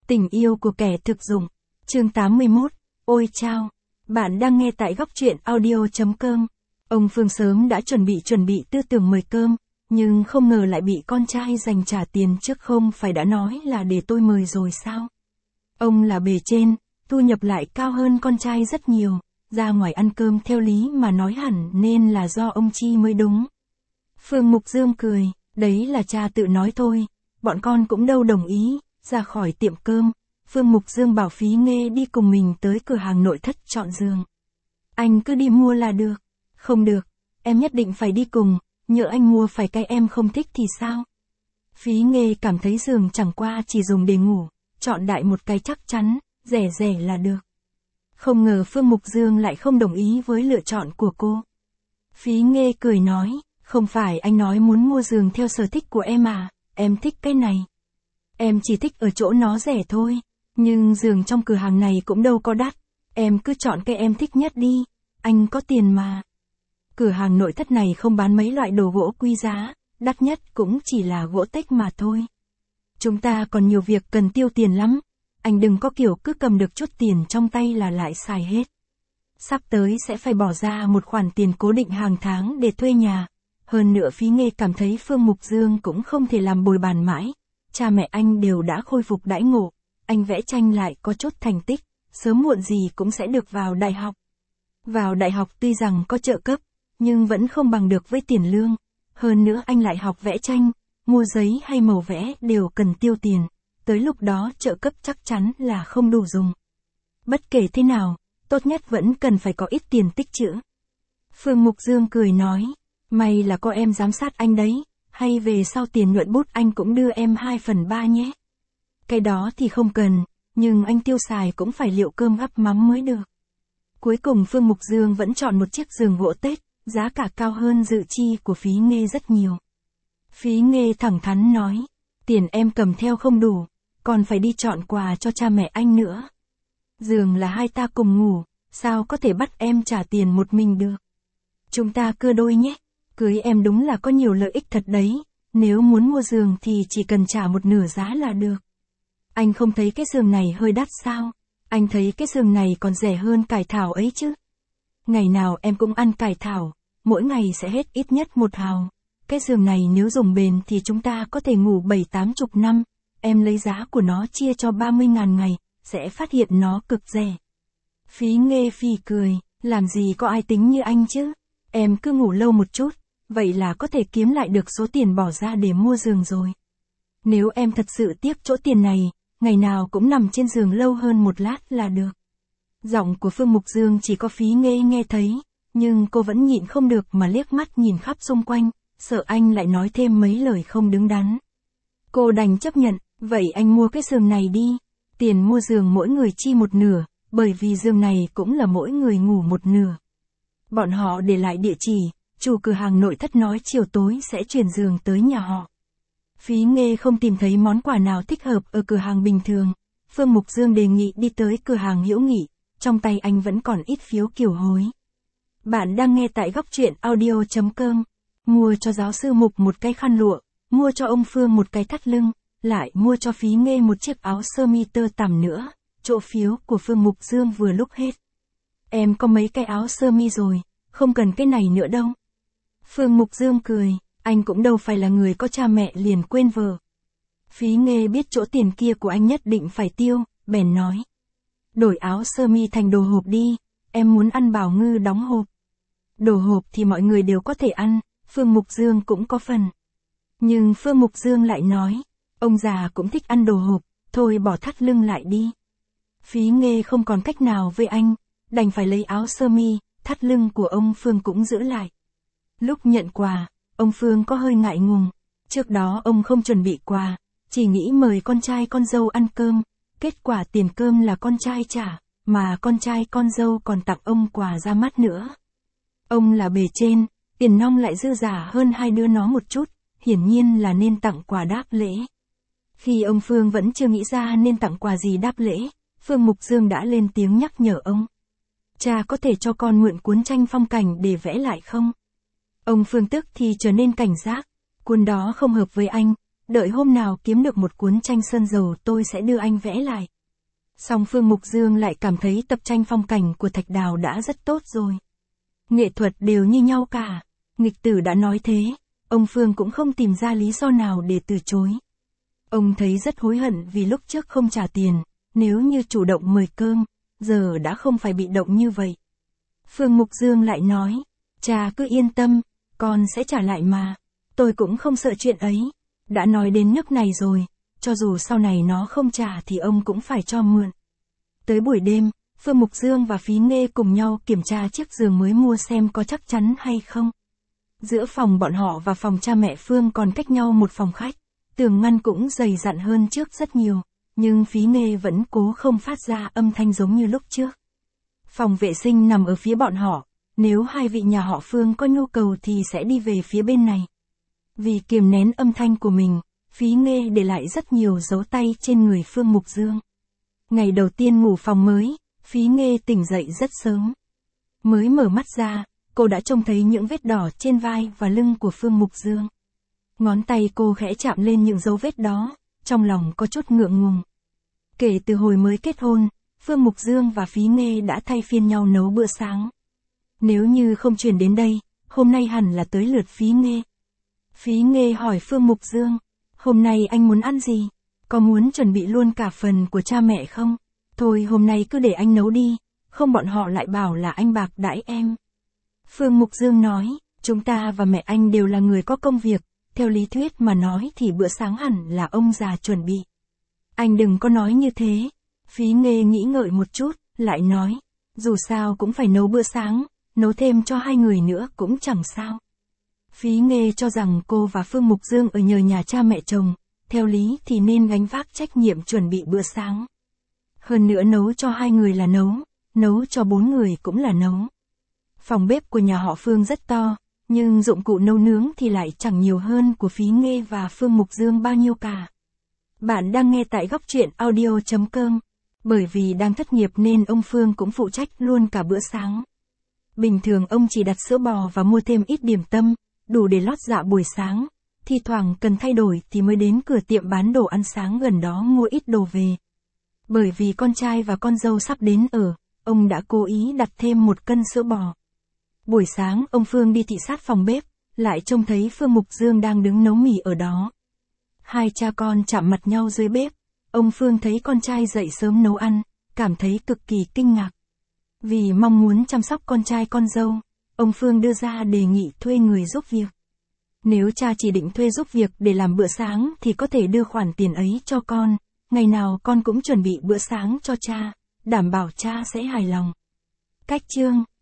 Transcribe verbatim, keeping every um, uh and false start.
Tình yêu của kẻ thực dụng. Chương tám mươi mốt. Ôi chao. Bạn đang nghe tại góc truyện audio chấm com. Ông Phương sớm đã chuẩn bị chuẩn bị tư tưởng mời cơm, nhưng không ngờ lại bị con trai giành trả tiền trước, không phải đã nói là để tôi mời rồi sao? Ông là bề trên, thu nhập lại cao hơn con trai rất nhiều, ra ngoài ăn cơm theo lý mà nói hẳn nên là do ông chi mới đúng. Phương Mục Dương cười, đấy là cha tự nói thôi, bọn con cũng đâu đồng ý. Ra khỏi tiệm cơm, Phương Mục Dương bảo Phí Nghê đi cùng mình tới cửa hàng nội thất chọn giường. Anh cứ đi mua là được. Không được, em nhất định phải đi cùng, nhỡ anh mua phải cái em không thích thì sao? Phí Nghê cảm thấy giường chẳng qua chỉ dùng để ngủ, chọn đại một cái chắc chắn, rẻ rẻ là được. Không ngờ Phương Mục Dương lại không đồng ý với lựa chọn của cô. Phí Nghê cười nói, không phải anh nói muốn mua giường theo sở thích của em à, em thích cái này. Em chỉ thích ở chỗ nó rẻ thôi, nhưng giường trong cửa hàng này cũng đâu có đắt, em cứ chọn cái em thích nhất đi, anh có tiền mà. Cửa hàng nội thất này không bán mấy loại đồ gỗ quý giá, đắt nhất cũng chỉ là gỗ tếch mà thôi. Chúng ta còn nhiều việc cần tiêu tiền lắm, anh đừng có kiểu cứ cầm được chút tiền trong tay là lại xài hết. Sắp tới sẽ phải bỏ ra một khoản tiền cố định hàng tháng để thuê nhà, hơn nữa Phí Nghê cảm thấy Phương Mục Dương cũng không thể làm bồi bàn mãi. Cha mẹ anh đều đã khôi phục đãi ngộ, anh vẽ tranh lại có chút thành tích, sớm muộn gì cũng sẽ được vào đại học. Vào đại học tuy rằng có trợ cấp, nhưng vẫn không bằng được với tiền lương, hơn nữa anh lại học vẽ tranh, mua giấy hay màu vẽ đều cần tiêu tiền, tới lúc đó trợ cấp chắc chắn là không đủ dùng. Bất kể thế nào, tốt nhất vẫn cần phải có ít tiền tích trữ. Phương Mục Dương cười nói, may là có em giám sát anh đấy. Hay về sau tiền nhuận bút anh cũng đưa em hai phần ba nhé. Cái đó thì không cần, nhưng anh tiêu xài cũng phải liệu cơm gắp mắm mới được. Cuối cùng Phương Mục Dương vẫn chọn một chiếc giường gỗ tếch, giá cả cao hơn dự chi của Phí Nghê rất nhiều. Phí Nghê thẳng thắn nói, tiền em cầm theo không đủ, còn phải đi chọn quà cho cha mẹ anh nữa. Giường là hai ta cùng ngủ, sao có thể bắt em trả tiền một mình được. Chúng ta cưa đôi nhé. Cưới em đúng là có nhiều lợi ích thật đấy, nếu muốn mua giường thì chỉ cần trả một nửa giá là được. Anh không thấy cái giường này hơi đắt sao? Anh thấy cái giường này còn rẻ hơn cải thảo ấy chứ. Ngày nào em cũng ăn cải thảo, mỗi ngày sẽ hết ít nhất một hào. Cái giường này nếu dùng bền thì chúng ta có thể ngủ bảy tám chục năm, em lấy giá của nó chia cho ba mươi ngàn ngày, sẽ phát hiện nó cực rẻ. Phí Nghê phì cười, làm gì có ai tính như anh chứ, em cứ ngủ lâu một chút. Vậy là có thể kiếm lại được số tiền bỏ ra để mua giường rồi. Nếu em thật sự tiếc chỗ tiền này, ngày nào cũng nằm trên giường lâu hơn một lát là được. Giọng của Phương Mục Dương chỉ có Phí Nghê nghe thấy, nhưng cô vẫn nhịn không được mà liếc mắt nhìn khắp xung quanh, sợ anh lại nói thêm mấy lời không đứng đắn. Cô đành chấp nhận, vậy anh mua cái giường này đi. Tiền mua giường mỗi người chi một nửa, bởi vì giường này cũng là mỗi người ngủ một nửa. Bọn họ để lại địa chỉ. Chủ cửa hàng nội thất nói chiều tối sẽ chuyển giường tới nhà họ. Phí Nghê không tìm thấy món quà nào thích hợp ở cửa hàng bình thường. Phương Mục Dương đề nghị đi tới cửa hàng Hữu Nghị, trong tay anh vẫn còn ít phiếu kiều hối. Bạn đang nghe tại góc truyện audio chấm com. Mua cho giáo sư Mục một cái khăn lụa, mua cho ông Phương một cái thắt lưng, lại mua cho Phí Nghê một chiếc áo sơ mi tơ tằm nữa. Chỗ phiếu của Phương Mục Dương vừa lúc hết. Em có mấy cái áo sơ mi rồi, không cần cái này nữa đâu. Phương Mục Dương cười, anh cũng đâu phải là người có cha mẹ liền quên vợ. Phí Nghê biết chỗ tiền kia của anh nhất định phải tiêu, bèn nói. Đổi áo sơ mi thành đồ hộp đi, em muốn ăn bào ngư đóng hộp. Đồ hộp thì mọi người đều có thể ăn, Phương Mục Dương cũng có phần. Nhưng Phương Mục Dương lại nói, ông già cũng thích ăn đồ hộp, thôi bỏ thắt lưng lại đi. Phí Nghê không còn cách nào với anh, đành phải lấy áo sơ mi, thắt lưng của ông Phương cũng giữ lại. Lúc nhận quà, ông Phương có hơi ngại ngùng. Trước đó ông không chuẩn bị quà, chỉ nghĩ mời con trai con dâu ăn cơm. Kết quả tiền cơm là con trai trả, mà con trai con dâu còn tặng ông quà ra mắt nữa. Ông là bề trên, tiền nong lại dư giả hơn hai đứa nó một chút, hiển nhiên là nên tặng quà đáp lễ. Khi ông Phương vẫn chưa nghĩ ra nên tặng quà gì đáp lễ, Phương Mục Dương đã lên tiếng nhắc nhở ông. Cha có thể cho con mượn cuốn tranh phong cảnh để vẽ lại không? Ông Phương tức thì trở nên cảnh giác, cuốn đó không hợp với anh, đợi hôm nào kiếm được một cuốn tranh sơn dầu tôi sẽ đưa anh vẽ lại. Song Phương Mục Dương lại cảm thấy tập tranh phong cảnh của Thạch Đào đã rất tốt rồi. Nghệ thuật đều như nhau cả, nghịch tử đã nói thế, ông Phương cũng không tìm ra lý do nào để từ chối. Ông thấy rất hối hận vì lúc trước không trả tiền, nếu như chủ động mời cơm, giờ đã không phải bị động như vậy. Phương Mục Dương lại nói, cha cứ yên tâm, con sẽ trả lại mà, tôi cũng không sợ chuyện ấy, đã nói đến nước này rồi, cho dù sau này nó không trả thì ông cũng phải cho mượn. Tới buổi đêm, Phương Mục Dương và Phí Nghê cùng nhau kiểm tra chiếc giường mới mua xem có chắc chắn hay không. Giữa phòng bọn họ và phòng cha mẹ Phương còn cách nhau một phòng khách, tường ngăn cũng dày dặn hơn trước rất nhiều, nhưng Phí Nghê vẫn cố không phát ra âm thanh giống như lúc trước. Phòng vệ sinh nằm ở phía bọn họ, nếu hai vị nhà họ Phương có nhu cầu thì sẽ đi về phía bên này. Vì kiềm nén âm thanh của mình, Phí Nghê để lại rất nhiều dấu tay trên người Phương Mục Dương. Ngày đầu tiên ngủ phòng mới, Phí Nghê tỉnh dậy rất sớm. Mới mở mắt ra, cô đã trông thấy những vết đỏ trên vai và lưng của Phương Mục Dương. Ngón tay cô khẽ chạm lên những dấu vết đó, trong lòng có chút ngượng ngùng. Kể từ hồi mới kết hôn, Phương Mục Dương và Phí Nghê đã thay phiên nhau nấu bữa sáng. Nếu như không chuyển đến đây, hôm nay hẳn là tới lượt Phí Nghê. Phí Nghê hỏi Phương Mục Dương, hôm nay anh muốn ăn gì? Có muốn chuẩn bị luôn cả phần của cha mẹ không? Thôi hôm nay cứ để anh nấu đi, không bọn họ lại bảo là anh bạc đãi em. Phương Mục Dương nói, chúng ta và mẹ anh đều là người có công việc, theo lý thuyết mà nói thì bữa sáng hẳn là ông già chuẩn bị. Anh đừng có nói như thế. Phí Nghê nghĩ ngợi một chút, lại nói, dù sao cũng phải nấu bữa sáng, nấu thêm cho hai người nữa cũng chẳng sao. Phí Nghê cho rằng cô và Phương Mục Dương ở nhờ nhà cha mẹ chồng, theo lý thì nên gánh vác trách nhiệm chuẩn bị bữa sáng. Hơn nữa nấu cho hai người là nấu, nấu cho bốn người cũng là nấu. Phòng bếp của nhà họ Phương rất to, nhưng dụng cụ nấu nướng thì lại chẳng nhiều hơn của Phí Nghê và Phương Mục Dương bao nhiêu cả. Bạn đang nghe tại góc truyện audio chấm com. Bởi vì đang thất nghiệp nên ông Phương cũng phụ trách luôn cả bữa sáng. Bình thường ông chỉ đặt sữa bò và mua thêm ít điểm tâm, đủ để lót dạ buổi sáng. Thi thoảng cần thay đổi thì mới đến cửa tiệm bán đồ ăn sáng gần đó mua ít đồ về. Bởi vì con trai và con dâu sắp đến ở, ông đã cố ý đặt thêm một cân sữa bò. Buổi sáng ông Phương đi thị sát phòng bếp, lại trông thấy Phương Mục Dương đang đứng nấu mì ở đó. Hai cha con chạm mặt nhau dưới bếp. Ông Phương thấy con trai dậy sớm nấu ăn, cảm thấy cực kỳ kinh ngạc. Vì mong muốn chăm sóc con trai con dâu, ông Phương đưa ra đề nghị thuê người giúp việc. Nếu cha chỉ định thuê giúp việc để làm bữa sáng thì có thể đưa khoản tiền ấy cho con, ngày nào con cũng chuẩn bị bữa sáng cho cha, đảm bảo cha sẽ hài lòng. Cách chương